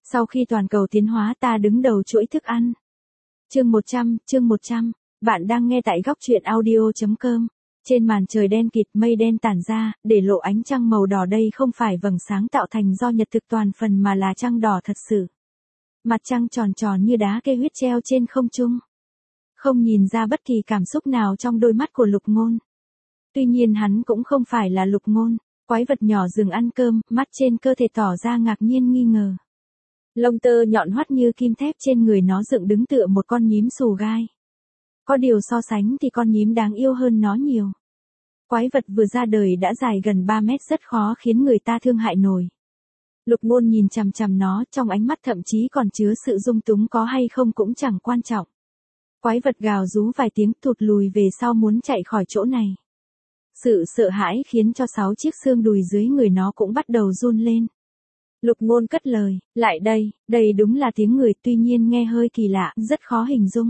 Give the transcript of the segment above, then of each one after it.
Sau khi toàn cầu tiến hóa ta đứng đầu chuỗi thức ăn. Chương 100, bạn đang nghe tại góc truyện audio.com. Trên màn trời đen kịt mây đen tản ra, để lộ ánh trăng màu đỏ đây không phải vầng sáng tạo thành do nhật thực toàn phần mà là trăng đỏ thật sự. Mặt trăng tròn tròn như đá cây huyết treo trên không trung. Không nhìn ra bất kỳ cảm xúc nào trong đôi mắt của Lục Ngôn. Tuy nhiên hắn cũng không phải là Lục Ngôn, quái vật nhỏ dừng ăn cơm, mắt trên cơ thể tỏ ra ngạc nhiên nghi ngờ. Lông tơ nhọn hoắt như kim thép trên người nó dựng đứng tựa một con nhím xù gai. Có điều so sánh thì con nhím đáng yêu hơn nó nhiều. Quái vật vừa ra đời đã dài gần 3 mét rất khó khiến người ta thương hại nổi. Lục Ngôn nhìn chằm chằm nó, trong ánh mắt thậm chí còn chứa sự dung túng, có hay không cũng chẳng quan trọng. Quái vật gào rú vài tiếng thụt lùi về sau muốn chạy khỏi chỗ này. Sự sợ hãi khiến cho 6 chiếc xương đùi dưới người nó cũng bắt đầu run lên. Lục Ngôn cất lời, lại đây đúng là tiếng người, tuy nhiên nghe hơi kỳ lạ, rất khó hình dung.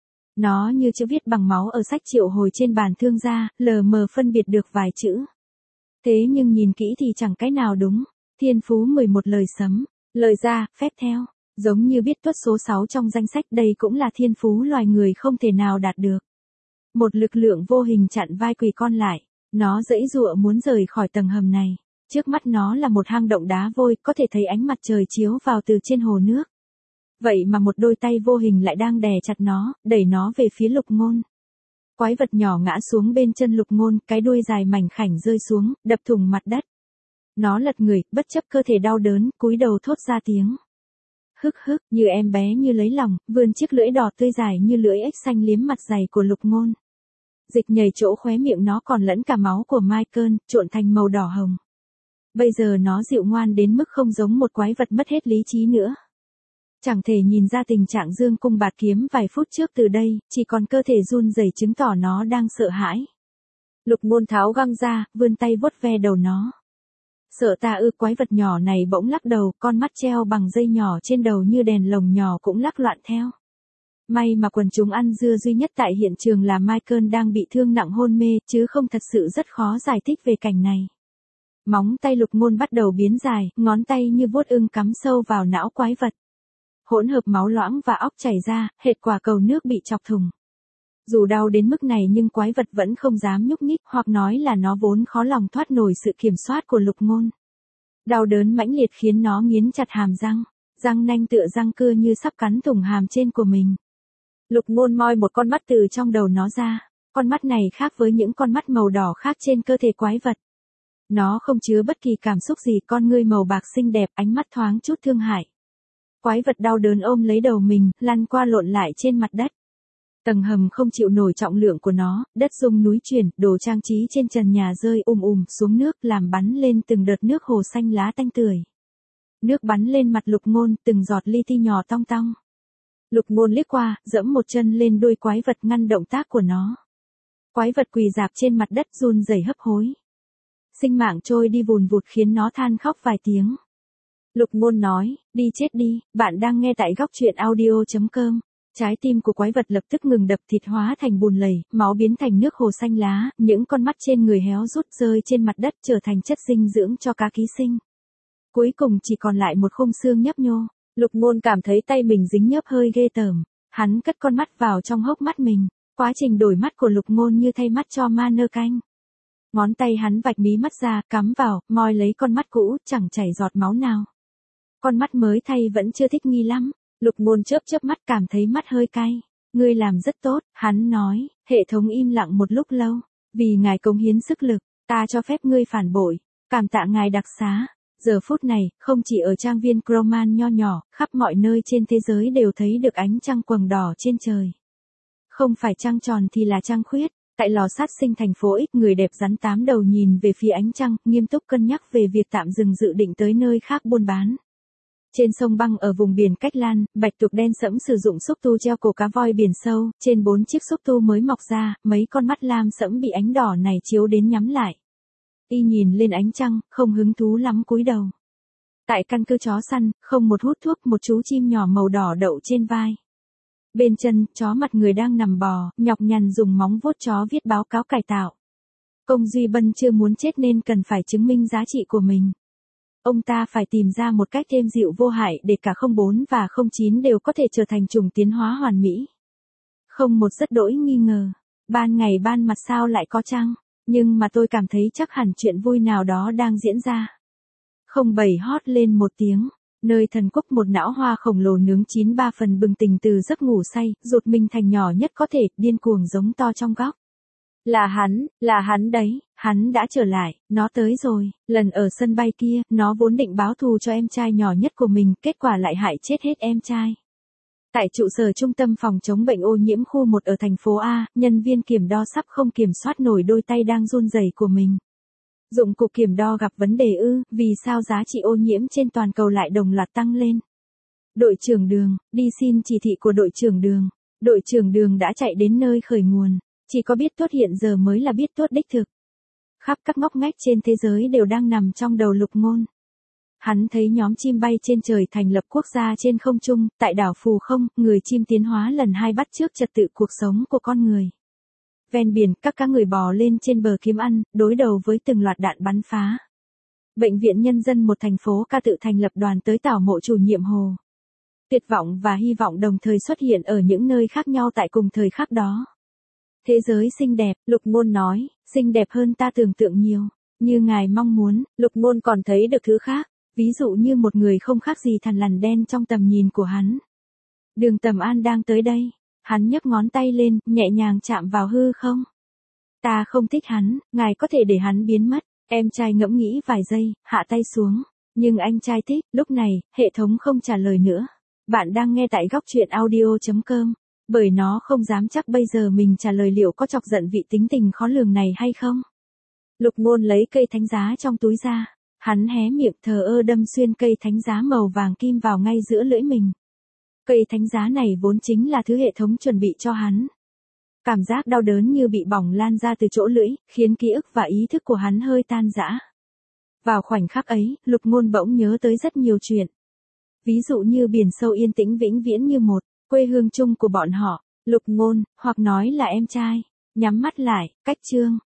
Nó như chữ viết bằng máu ở sách triệu hồi trên bàn thương gia, lờ mờ phân biệt được vài chữ. Thế nhưng nhìn kỹ thì chẳng cái nào đúng. Thiên phú 11 lời sấm, lời ra, phép theo, giống như biết tuất số 6 trong danh sách, đây cũng là thiên phú loài người không thể nào đạt được. Một lực lượng vô hình chặn vai quỷ con lại, nó giãy giụa muốn rời khỏi tầng hầm này. Trước mắt nó là một hang động đá vôi, có thể thấy ánh mặt trời chiếu vào từ trên hồ nước. Vậy mà một đôi tay vô hình lại đang đè chặt nó, đẩy nó về phía Lục Ngôn. Quái vật nhỏ ngã xuống bên chân Lục Ngôn, cái đuôi dài mảnh khảnh rơi xuống, đập thủng mặt đất. Nó lật người, bất chấp cơ thể đau đớn, cúi đầu thốt ra tiếng. Hức hức, như em bé như lấy lòng, vươn chiếc lưỡi đỏ tươi dài như lưỡi ếch xanh liếm mặt dày của Lục Ngôn. Dịch nhầy chỗ khóe miệng nó còn lẫn cả máu của Michael, trộn thành màu đỏ hồng. Bây giờ nó dịu ngoan đến mức không giống một quái vật mất hết lý trí nữa. Chẳng thể nhìn ra tình trạng dương cung bạt kiếm vài phút trước từ đây, chỉ còn cơ thể run rẩy chứng tỏ nó đang sợ hãi. Lục Ngôn tháo găng ra, vươn tay vuốt ve đầu nó. Sợ ta ư? Quái vật nhỏ này bỗng lắc đầu, con mắt treo bằng dây nhỏ trên đầu như đèn lồng nhỏ cũng lắc loạn theo. May mà quần chúng ăn dưa duy nhất tại hiện trường là Michael đang bị thương nặng hôn mê, chứ không thật sự rất khó giải thích về cảnh này. Móng tay Lục Ngôn bắt đầu biến dài, ngón tay như vuốt ưng cắm sâu vào não quái vật. Hỗn hợp máu loãng và óc chảy ra, hệt quả cầu nước bị chọc thủng. Dù đau đến mức này nhưng quái vật vẫn không dám nhúc nhích, hoặc nói là nó vốn khó lòng thoát nổi sự kiểm soát của Lục Ngôn. Đau đớn mãnh liệt khiến nó nghiến chặt hàm răng, răng nanh tựa răng cưa như sắp cắn thủng hàm trên của mình. Lục Ngôn moi một con mắt từ trong đầu nó ra, con mắt này khác với những con mắt màu đỏ khác trên cơ thể quái vật. Nó không chứa bất kỳ cảm xúc gì, con ngươi màu bạc xinh đẹp, ánh mắt thoáng chút thương hại. Quái vật đau đớn ôm lấy đầu mình, lăn qua lộn lại trên mặt đất. Tầng hầm không chịu nổi trọng lượng của nó, đất rung núi chuyển, đồ trang trí trên trần nhà rơi xuống nước, làm bắn lên từng đợt nước hồ xanh lá tanh tưởi. Nước bắn lên mặt Lục Ngôn, từng giọt li ti nhỏ tong tong. Lục Ngôn liếc qua, giẫm một chân lên đuôi quái vật ngăn động tác của nó. Quái vật quỳ rạp trên mặt đất run rẩy hấp hối. Sinh mạng trôi đi vùn vụt khiến nó than khóc vài tiếng. Lục Ngôn nói, đi chết đi, bạn đang nghe tại góc truyện audio.com. Trái tim của quái vật lập tức ngừng đập, thịt hóa thành bùn lầy, máu biến thành nước hồ xanh lá, những con mắt trên người héo rút rơi trên mặt đất trở thành chất dinh dưỡng cho cá ký sinh. Cuối cùng chỉ còn lại một khung xương nhấp nhô. Lục Ngôn cảm thấy tay mình dính nhớp hơi ghê tởm. Hắn cất con mắt vào trong hốc mắt mình. Quá trình đổi mắt của Lục Ngôn như thay mắt cho ma nơ canh. Ngón tay hắn vạch mí mắt ra, cắm vào, moi lấy con mắt cũ, chẳng chảy giọt máu nào. Con mắt mới thay vẫn chưa thích nghi lắm. Lục Ngôn chớp mắt cảm thấy mắt hơi cay. Ngươi làm rất tốt, hắn nói. Hệ thống im lặng một lúc lâu. Vì ngài cống hiến sức lực, ta cho phép ngươi phản bội. Cảm tạ ngài đặc xá. Giờ phút này, không chỉ ở trang viên Croman nho nhỏ, khắp mọi nơi trên thế giới đều thấy được ánh trăng quầng đỏ trên trời. Không phải trăng tròn thì là trăng khuyết. Tại lò sát sinh thành phố X, người đẹp rắn 8 đầu nhìn về phía ánh trăng, nghiêm túc cân nhắc về việc tạm dừng dự định tới nơi khác buôn bán. Trên sông băng ở vùng biển Cách Lan, bạch tuộc đen sẫm sử dụng xúc tu treo cổ cá voi biển sâu, trên 4 chiếc xúc tu mới mọc ra, mấy con mắt lam sẫm bị ánh đỏ này chiếu đến nhắm lại. Y nhìn lên ánh trăng, không hứng thú lắm cúi đầu. Tại căn cứ chó săn, không một hút thuốc, một chú chim nhỏ màu đỏ đậu trên vai. Bên chân, chó mặt người đang nằm bò, nhọc nhằn dùng móng vuốt chó viết báo cáo cải tạo. Công Duy Bân chưa muốn chết nên cần phải chứng minh giá trị của mình. ông ta phải tìm ra một cách êm dịu vô hại để cả 04 và 09 đều có thể trở thành chủng tiến hóa hoàn mỹ. Không một rất đỗi nghi ngờ. Ban ngày ban mặt sao lại có trăng, nhưng mà tôi cảm thấy chắc hẳn chuyện vui nào đó đang diễn ra. 07 hót lên một tiếng. Nơi thần quốc một não hoa khổng lồ nướng 93 phần bừng tỉnh từ giấc ngủ say, rụt mình thành nhỏ nhất có thể, điên cuồng giống to trong góc. Là hắn đấy, hắn đã trở lại, nó tới rồi, lần ở sân bay kia, nó vốn định báo thù cho em trai nhỏ nhất của mình, kết quả lại hại chết hết em trai. Tại trụ sở trung tâm phòng chống bệnh ô nhiễm khu 1 ở thành phố A, nhân viên kiểm đo sắp không kiểm soát nổi đôi tay đang run rẩy của mình. Dụng cụ kiểm đo gặp vấn đề vì sao giá trị ô nhiễm trên toàn cầu lại đồng loạt tăng lên? Đội trưởng Đường, đi xin chỉ thị của đội trưởng Đường. Đội trưởng Đường đã chạy đến nơi khởi nguồn, chỉ có biết tuốt hiện giờ mới là biết tuốt đích thực. Khắp các ngóc ngách trên thế giới đều đang nằm trong đầu Lục Ngôn. Hắn thấy nhóm chim bay trên trời thành lập quốc gia trên không trung, tại đảo Phù Không, người chim tiến hóa lần 2 bắt chước trật tự cuộc sống của con người. Ven biển, các cá người bò lên trên bờ kiếm ăn, đối đầu với từng loạt đạn bắn phá. Bệnh viện Nhân dân một thành phố ca tự thành lập đoàn tới tảo mộ chủ nhiệm Hồ. Tuyệt vọng và hy vọng đồng thời xuất hiện ở những nơi khác nhau tại cùng thời khắc đó. Thế giới xinh đẹp, Lục Ngôn nói, xinh đẹp hơn ta tưởng tượng nhiều. Như ngài mong muốn, Lục Ngôn còn thấy được thứ khác, ví dụ như một người không khác gì thằn lằn đen trong tầm nhìn của hắn. Đường Tầm An đang tới đây. Hắn nhấc ngón tay lên, nhẹ nhàng chạm vào hư không. Ta không thích hắn, ngài có thể để hắn biến mất. Em trai ngẫm nghĩ vài giây, hạ tay xuống. Nhưng anh trai thích, lúc này, hệ thống không trả lời nữa. Bạn đang nghe tại góc truyện audio.com. Bởi nó không dám chắc bây giờ mình trả lời liệu có chọc giận vị tính tình khó lường này hay không. Lục Ngôn lấy cây thánh giá trong túi ra. Hắn hé miệng thờ ơ đâm xuyên cây thánh giá màu vàng kim vào ngay giữa lưỡi mình. Cây thánh giá này vốn chính là thứ hệ thống chuẩn bị cho hắn. Cảm giác đau đớn như bị bỏng lan ra từ chỗ lưỡi, khiến ký ức và ý thức của hắn hơi tan rã. Vào khoảnh khắc ấy, Lục Ngôn bỗng nhớ tới rất nhiều chuyện. Ví dụ như biển sâu yên tĩnh vĩnh viễn như một, quê hương chung của bọn họ, Lục Ngôn, hoặc nói là em trai. Nhắm mắt lại, cách chương.